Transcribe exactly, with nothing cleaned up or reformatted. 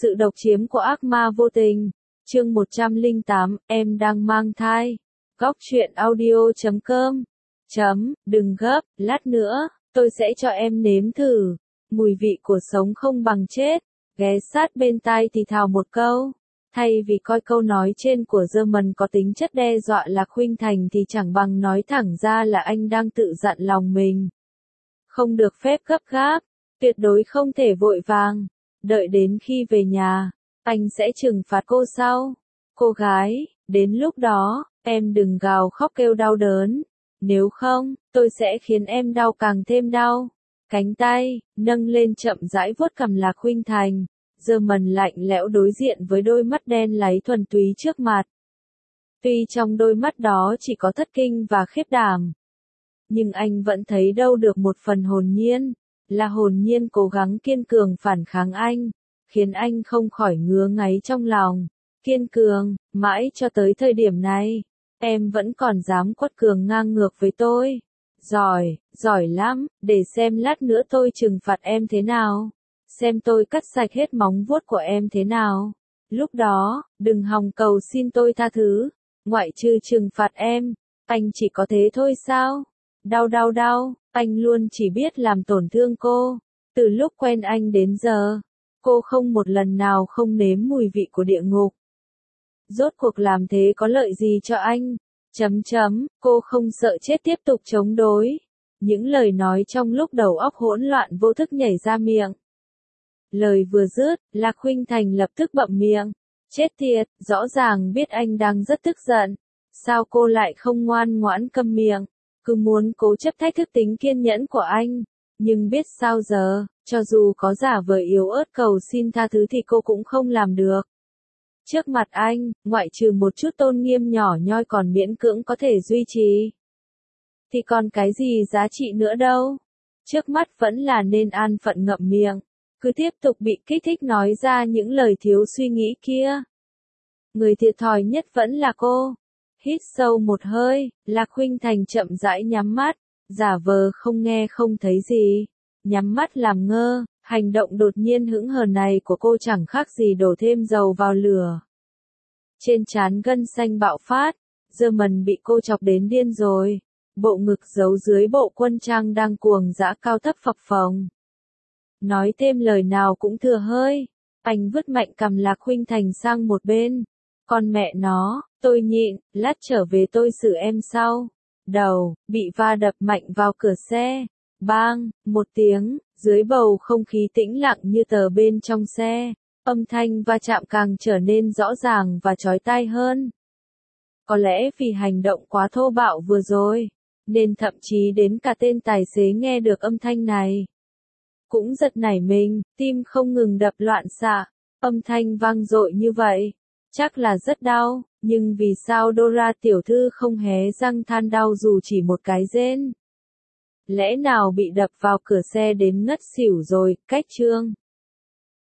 Sự độc chiếm của ác ma vô tình. Chương một trăm lẻ tám, em đang mang thai. Góc truyện audio chấm com. Chấm, đừng gấp, lát nữa, tôi sẽ cho em nếm thử. Mùi vị của sống không bằng chết. Ghé sát bên tai thì thào một câu. Thay vì coi câu nói trên của German có tính chất đe dọa Lạc Khuynh Thành thì chẳng bằng nói thẳng ra là anh đang tự dặn lòng mình. Không được phép gấp gáp, tuyệt đối không thể vội vàng. Đợi đến khi về nhà, anh sẽ trừng phạt cô sau. Cô gái, đến lúc đó, em đừng gào khóc kêu đau đớn. Nếu không, tôi sẽ khiến em đau càng thêm đau. Cánh tay, nâng lên chậm rãi vuốt cằm Lạc Khuynh Thành. German lạnh lẽo đối diện với đôi mắt đen láy thuần túy trước mặt. Tuy trong đôi mắt đó chỉ có thất kinh và khiếp đảm, nhưng anh vẫn thấy đâu được một phần hồn nhiên, là hồn nhiên cố gắng kiên cường phản kháng anh, khiến anh không khỏi ngứa ngáy trong lòng. Kiên cường, mãi cho tới thời điểm này, em vẫn còn dám quật cường ngang ngược với tôi. Giỏi, giỏi lắm, để xem lát nữa tôi trừng phạt em thế nào. Xem tôi cắt sạch hết móng vuốt của em thế nào. Lúc đó, đừng hòng cầu xin tôi tha thứ. Ngoại trừ trừng phạt em, anh chỉ có thế thôi sao? Đau đau đau, anh luôn chỉ biết làm tổn thương cô. Từ lúc quen anh đến giờ, cô không một lần nào không nếm mùi vị của địa ngục. Rốt cuộc làm thế có lợi gì cho anh? Chấm chấm, cô không sợ chết tiếp tục chống đối. Những lời nói trong lúc đầu óc hỗn loạn vô thức nhảy ra miệng. Lời vừa dứt, Lạc Khuynh Thành lập tức bậm miệng. Chết tiệt, rõ ràng biết anh đang rất tức giận. Sao cô lại không ngoan ngoãn câm miệng? Cứ muốn cố chấp thách thức tính kiên nhẫn của anh. Nhưng biết sao giờ, cho dù có giả vờ yếu ớt cầu xin tha thứ thì cô cũng không làm được. Trước mặt anh, ngoại trừ một chút tôn nghiêm nhỏ nhoi còn miễn cưỡng có thể duy trì, thì còn cái gì giá trị nữa đâu. Trước mắt vẫn là nên an phận ngậm miệng. Cứ tiếp tục bị kích thích nói ra những lời thiếu suy nghĩ kia. Người thiệt thòi nhất vẫn là cô. Hít sâu một hơi, Lạc Khuynh Thành chậm rãi nhắm mắt, giả vờ không nghe không thấy gì. Nhắm mắt làm ngơ, hành động đột nhiên hững hờ này của cô chẳng khác gì đổ thêm dầu vào lửa. Trên trán gân xanh bạo phát, German bị cô chọc đến điên rồi. Bộ ngực giấu dưới bộ quân trang đang cuồng dã cao thấp phập phồng. Nói thêm lời nào cũng thừa hơi. Anh vứt mạnh cằm Lạc Khuynh Thành sang một bên. Con mẹ nó, tôi nhịn, lát trở về tôi xử em sau. Đầu, bị va đập mạnh vào cửa xe. Bang, một tiếng, dưới bầu không khí tĩnh lặng như tờ bên trong xe. Âm thanh va chạm càng trở nên rõ ràng và chói tai hơn. Có lẽ vì hành động quá thô bạo vừa rồi, nên thậm chí đến cả tên tài xế nghe được âm thanh này cũng giật nảy mình, tim không ngừng đập loạn xạ. Âm thanh vang dội như vậy, chắc là rất đau, nhưng vì sao Dora tiểu thư không hé răng than đau dù chỉ một cái rên? Lẽ nào bị đập vào cửa xe đến ngất xỉu rồi? Cách chương